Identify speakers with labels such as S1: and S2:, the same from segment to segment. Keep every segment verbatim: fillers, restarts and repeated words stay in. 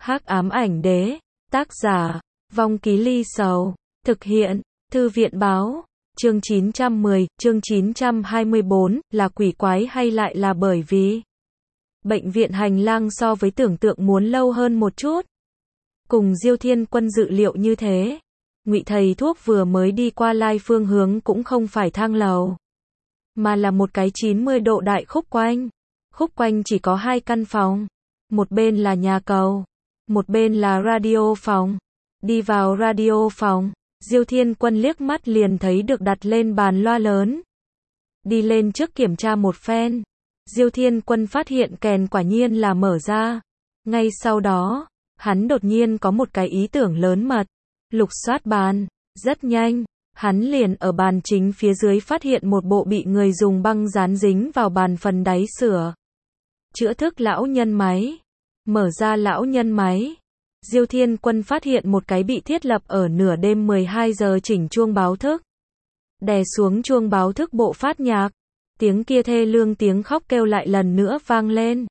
S1: Hắc ám ảnh đế, tác giả, Vong Ký Ly Sầu, thực hiện, Thư viện báo, chương chín trăm mười, chương chín trăm hai mươi bốn, là quỷ quái hay lại là bởi vì bệnh viện hành lang so với tưởng tượng muốn lâu hơn một chút. Cùng Diêu Thiên Quân dự liệu như thế, Ngụy thầy thuốc vừa mới đi qua lai phương hướng cũng không phải thang lầu, mà là một cái chín mươi độ đại khúc quanh. Khúc quanh chỉ có hai căn phòng, một bên là nhà cầu, một bên là radio phòng. Đi vào radio phòng, Diêu Thiên Quân liếc mắt liền thấy được đặt lên bàn loa lớn. Đi lên trước kiểm tra một phen, Diêu Thiên Quân phát hiện kèn quả nhiên là mở ra. Ngay sau đó, hắn đột nhiên có một cái ý tưởng lớn mật, lục soát bàn. Rất nhanh, hắn liền ở bàn chính phía dưới phát hiện một bộ bị người dùng băng dán dính vào bàn phần đáy sửa chữa thức lão nhân máy. Mở ra lão nhân máy, Diêu Thiên Quân phát hiện một cái bị thiết lập ở nửa đêm mười hai giờ chỉnh chuông báo thức. Đè xuống chuông báo thức bộ phát nhạc, tiếng kia thê lương tiếng khóc kêu lại lần nữa vang lên.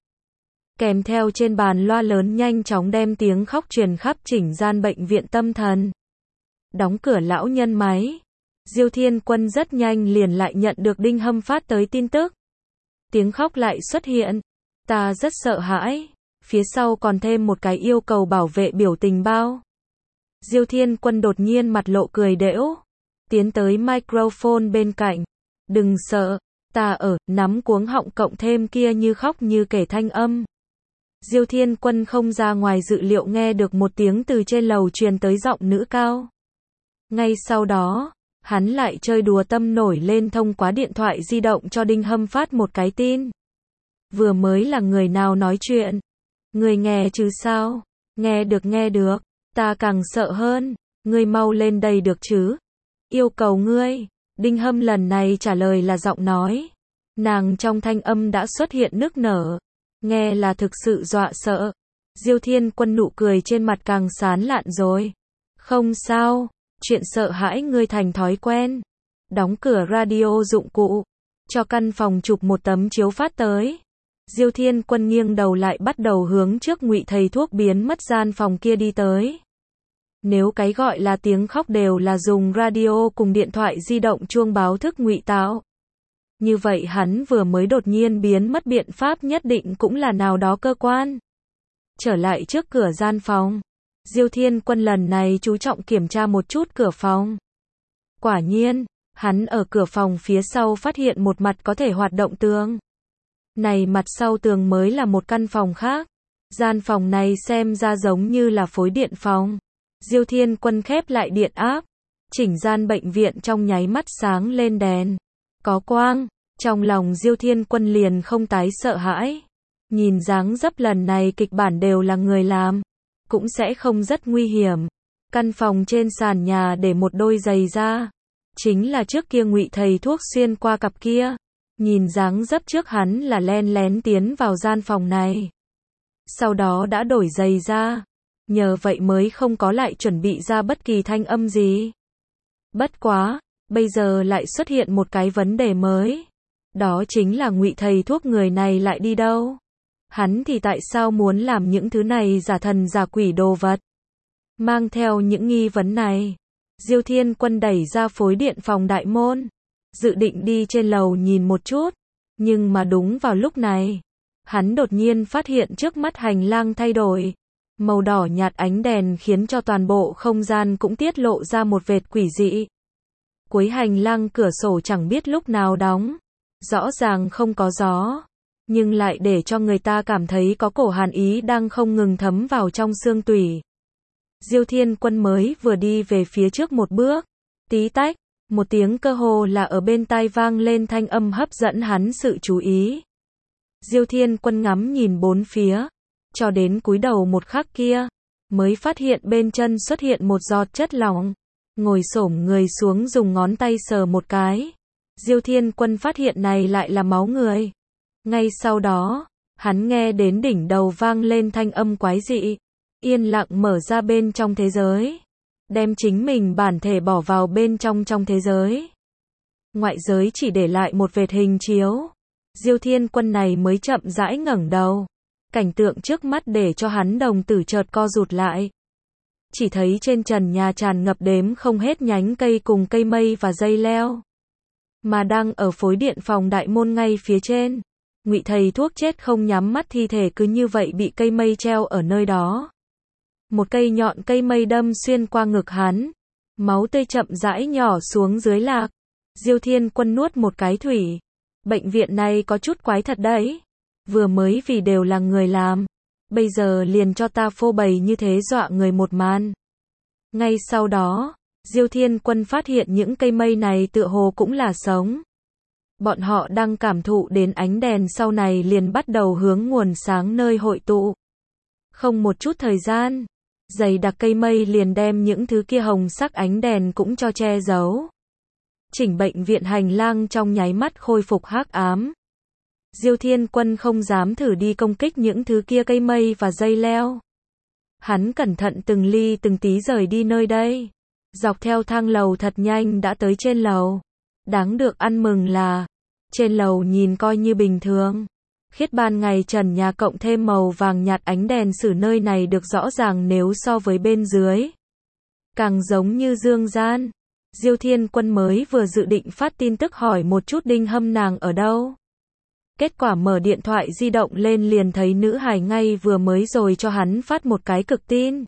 S1: Kèm theo trên bàn loa lớn nhanh chóng đem tiếng khóc truyền khắp chỉnh gian bệnh viện tâm thần. Đóng cửa lão nhân máy, Diêu Thiên Quân rất nhanh liền lại nhận được Đinh Hâm phát tới tin tức. Tiếng khóc lại xuất hiện, ta rất sợ hãi. Phía sau còn thêm một cái yêu cầu bảo vệ biểu tình bao. Diêu Thiên Quân đột nhiên mặt lộ cười đễu, tiến tới microphone bên cạnh. Đừng sợ, ta ở, nắm cuống họng cộng thêm kia như khóc như kể thanh âm. Diêu Thiên Quân không ra ngoài dự liệu nghe được một tiếng từ trên lầu truyền tới giọng nữ cao. Ngay sau đó, hắn lại chơi đùa tâm nổi lên thông qua điện thoại di động cho Đinh Hâm phát một cái tin. Vừa mới là người nào nói chuyện? Người nghe chứ sao? Nghe được nghe được, ta càng sợ hơn, ngươi mau lên đây được chứ? Yêu cầu ngươi. Đinh Hâm lần này trả lời là giọng nói. Nàng trong thanh âm đã xuất hiện nức nở, nghe là thực sự dọa sợ. Diêu Thiên Quân nụ cười trên mặt càng sán lạn rồi. Không sao, chuyện sợ hãi ngươi thành thói quen. Đóng cửa radio dụng cụ, cho căn phòng chụp một tấm chiếu phát tới. Diêu Thiên Quân nghiêng đầu lại bắt đầu hướng trước Ngụy thầy thuốc biến mất gian phòng kia đi tới. Nếu cái gọi là tiếng khóc đều là dùng radio cùng điện thoại di động chuông báo thức ngụy tạo, như vậy hắn vừa mới đột nhiên biến mất biện pháp nhất định cũng là nào đó cơ quan. Trở lại trước cửa gian phòng, Diêu Thiên Quân lần này chú trọng kiểm tra một chút cửa phòng. Quả nhiên, hắn ở cửa phòng phía sau phát hiện một mặt có thể hoạt động tường. Này mặt sau tường mới là một căn phòng khác. Gian phòng này xem ra giống như là phối điện phòng. Diêu Thiên Quân khép lại điện áp. Chỉnh gian bệnh viện trong nháy mắt sáng lên đèn. Có quang. Trong lòng Diêu Thiên Quân liền không tái sợ hãi. Nhìn dáng dấp lần này kịch bản đều là người làm, cũng sẽ không rất nguy hiểm. Căn phòng trên sàn nhà để một đôi giày da. Chính là trước kia Ngụy thầy thuốc xuyên qua cặp kia. Nhìn dáng dấp trước hắn là len lén tiến vào gian phòng này. Sau đó đã đổi giày ra. Nhờ vậy mới không có lại chuẩn bị ra bất kỳ thanh âm gì. Bất quá, bây giờ lại xuất hiện một cái vấn đề mới. Đó chính là Ngụy thầy thuốc người này lại đi đâu? Hắn thì tại sao muốn làm những thứ này giả thần giả quỷ đồ vật? Mang theo những nghi vấn này, Diêu Thiên Quân đẩy ra phối điện phòng đại môn. Dự định đi trên lầu nhìn một chút, nhưng mà đúng vào lúc này, hắn đột nhiên phát hiện trước mắt hành lang thay đổi. Màu đỏ nhạt ánh đèn khiến cho toàn bộ không gian cũng tiết lộ ra một vệt quỷ dị. Cuối hành lang cửa sổ chẳng biết lúc nào đóng, rõ ràng không có gió, nhưng lại để cho người ta cảm thấy có cổ hàn ý đang không ngừng thấm vào trong xương tủy. Diêu Thiên Quân mới vừa đi về phía trước một bước, tí tách. Một tiếng cơ hồ là ở bên tai vang lên thanh âm hấp dẫn hắn sự chú ý. Diêu Thiên Quân ngắm nhìn bốn phía, cho đến cúi đầu một khắc kia, mới phát hiện bên chân xuất hiện một giọt chất lỏng. Ngồi xổm người xuống dùng ngón tay sờ một cái. Diêu Thiên Quân phát hiện này lại là máu người. Ngay sau đó, hắn nghe đến đỉnh đầu vang lên thanh âm quái dị. Yên lặng mở ra bên trong thế giới. Đem chính mình bản thể bỏ vào bên trong trong thế giới. Ngoại giới chỉ để lại một vệt hình chiếu. Diêu Thiên Quân này mới chậm rãi ngẩng đầu. Cảnh tượng trước mắt để cho hắn đồng tử chợt co rụt lại. Chỉ thấy trên trần nhà tràn ngập đếm không hết nhánh cây cùng cây mây và dây leo. Mà đang ở phối điện phòng đại môn ngay phía trên. Ngụy thầy thuốc chết không nhắm mắt thi thể cứ như vậy bị cây mây treo ở nơi đó. Một cây nhọn cây mây đâm xuyên qua ngực hắn. Máu tươi chậm rãi nhỏ xuống dưới lạc. Diêu Thiên Quân nuốt một cái thủy. Bệnh viện này có chút quái thật đấy. Vừa mới vì đều là người làm. Bây giờ liền cho ta phô bày như thế dọa người một màn. Ngay sau đó, Diêu Thiên Quân phát hiện những cây mây này tựa hồ cũng là sống. Bọn họ đang cảm thụ đến ánh đèn sau này liền bắt đầu hướng nguồn sáng nơi hội tụ. Không một chút thời gian, dày đặc cây mây liền đem những thứ kia hồng sắc ánh đèn cũng cho che giấu. Chỉnh bệnh viện hành lang trong nháy mắt khôi phục hắc ám. Diêu Thiên Quân không dám thử đi công kích những thứ kia cây mây và dây leo. Hắn cẩn thận từng ly từng tí rời đi nơi đây. Dọc theo thang lầu thật nhanh đã tới trên lầu. Đáng được ăn mừng là, trên lầu nhìn coi như bình thường. Khiết ban ngày trần nhà cộng thêm màu vàng nhạt ánh đèn sử nơi này được rõ ràng nếu so với bên dưới. Càng giống như dương gian. Diêu Thiên Quân mới vừa dự định phát tin tức hỏi một chút Đinh Hâm nàng ở đâu. Kết quả mở điện thoại di động lên liền thấy nữ hài ngay vừa mới rồi cho hắn phát một cái cực tin.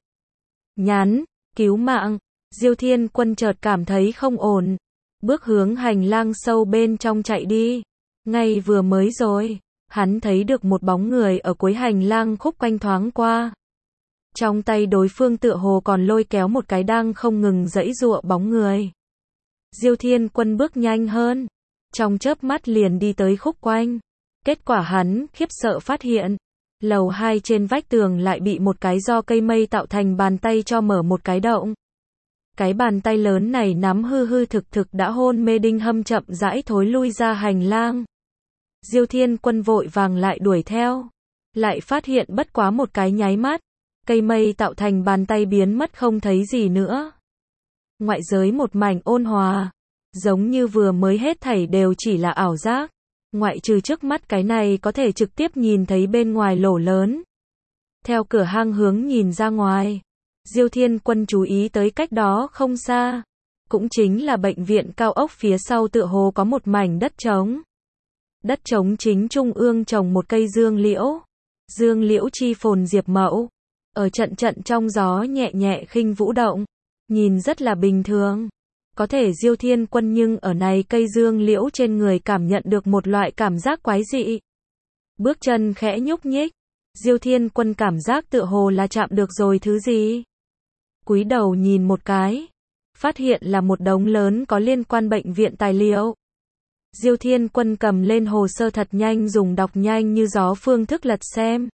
S1: Nhắn, cứu mạng. Diêu Thiên Quân chợt cảm thấy không ổn. Bước hướng hành lang sâu bên trong chạy đi. Ngay vừa mới rồi, hắn thấy được một bóng người ở cuối hành lang khúc quanh thoáng qua. Trong tay đối phương tựa hồ còn lôi kéo một cái đang không ngừng giãy giụa bóng người. Diêu Thiên Quân bước nhanh hơn. Trong chớp mắt liền đi tới khúc quanh. Kết quả hắn khiếp sợ phát hiện. Lầu hai trên vách tường lại bị một cái do cây mây tạo thành bàn tay cho mở một cái động. Cái bàn tay lớn này nắm hư hư thực thực đã hôn mê Đinh Hâm chậm rãi thối lui ra hành lang. Diêu Thiên Quân vội vàng lại đuổi theo. Lại phát hiện bất quá một cái nháy mắt. Cây mây tạo thành bàn tay biến mất không thấy gì nữa. Ngoại giới một mảnh ôn hòa. Giống như vừa mới hết thảy đều chỉ là ảo giác. Ngoại trừ trước mắt cái này có thể trực tiếp nhìn thấy bên ngoài lỗ lớn. Theo cửa hang hướng nhìn ra ngoài. Diêu Thiên Quân chú ý tới cách đó không xa. Cũng chính là bệnh viện cao ốc phía sau tựa hồ có một mảnh đất trống. Đất trống chính trung ương trồng một cây dương liễu. Dương liễu chi phồn diệp mẫu. Ở trận trận trong gió nhẹ nhẹ khinh vũ động. Nhìn rất là bình thường. Có thể Diêu Thiên Quân nhưng ở này cây dương liễu trên người cảm nhận được một loại cảm giác quái dị. Bước chân khẽ nhúc nhích. Diêu Thiên Quân cảm giác tựa hồ là chạm được rồi thứ gì. Cúi đầu nhìn một cái. Phát hiện là một đống lớn có liên quan bệnh viện tài liệu. Diêu Thiên Quân cầm lên hồ sơ thật nhanh dùng đọc nhanh như gió phương thức lật xem.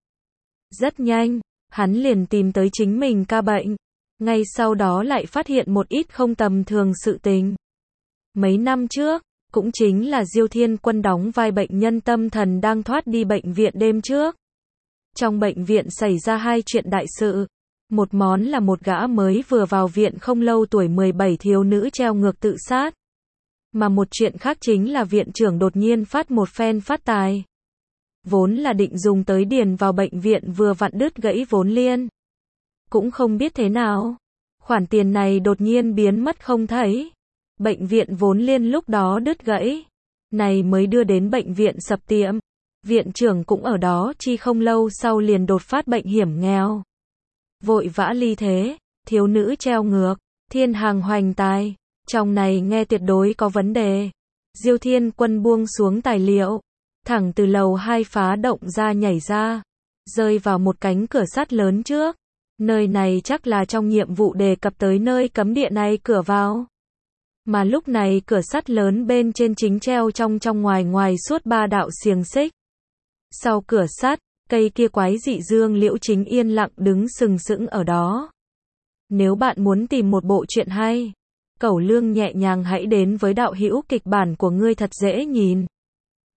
S1: Rất nhanh, hắn liền tìm tới chính mình ca bệnh. Ngay sau đó lại phát hiện một ít không tầm thường sự tình. Mấy năm trước, cũng chính là Diêu Thiên Quân đóng vai bệnh nhân tâm thần đang thoát đi bệnh viện đêm trước. Trong bệnh viện xảy ra hai chuyện đại sự. Một món là một gã mới vừa vào viện không lâu tuổi mười bảy thiếu nữ treo ngược tự sát. Mà một chuyện khác chính là viện trưởng đột nhiên phát một phen phát tài. Vốn là định dùng tới điền vào bệnh viện vừa vặn đứt gãy vốn liêng. Cũng không biết thế nào. Khoản tiền này đột nhiên biến mất không thấy. Bệnh viện vốn liêng lúc đó đứt gãy. Này mới đưa đến bệnh viện sập tiệm. Viện trưởng cũng ở đó chi không lâu sau liền đột phát bệnh hiểm nghèo. Vội vã ly thế, thiếu nữ treo ngược, thiên hàng hoành tài. Trong này nghe tuyệt đối có vấn đề. Diêu Thiên Quân buông xuống tài liệu. Thẳng từ lầu hai phá động ra nhảy ra. Rơi vào một cánh cửa sắt lớn trước. Nơi này chắc là trong nhiệm vụ đề cập tới nơi cấm địa này cửa vào. Mà lúc này cửa sắt lớn bên trên chính treo trong trong ngoài ngoài suốt ba đạo xiềng xích. Sau cửa sắt, cây kia quái dị dương liễu chính yên lặng đứng sừng sững ở đó. Nếu bạn muốn tìm một bộ truyện hay, Cẩu Lương nhẹ nhàng hãy đến với đạo hữu kịch bản của ngươi thật dễ nhìn.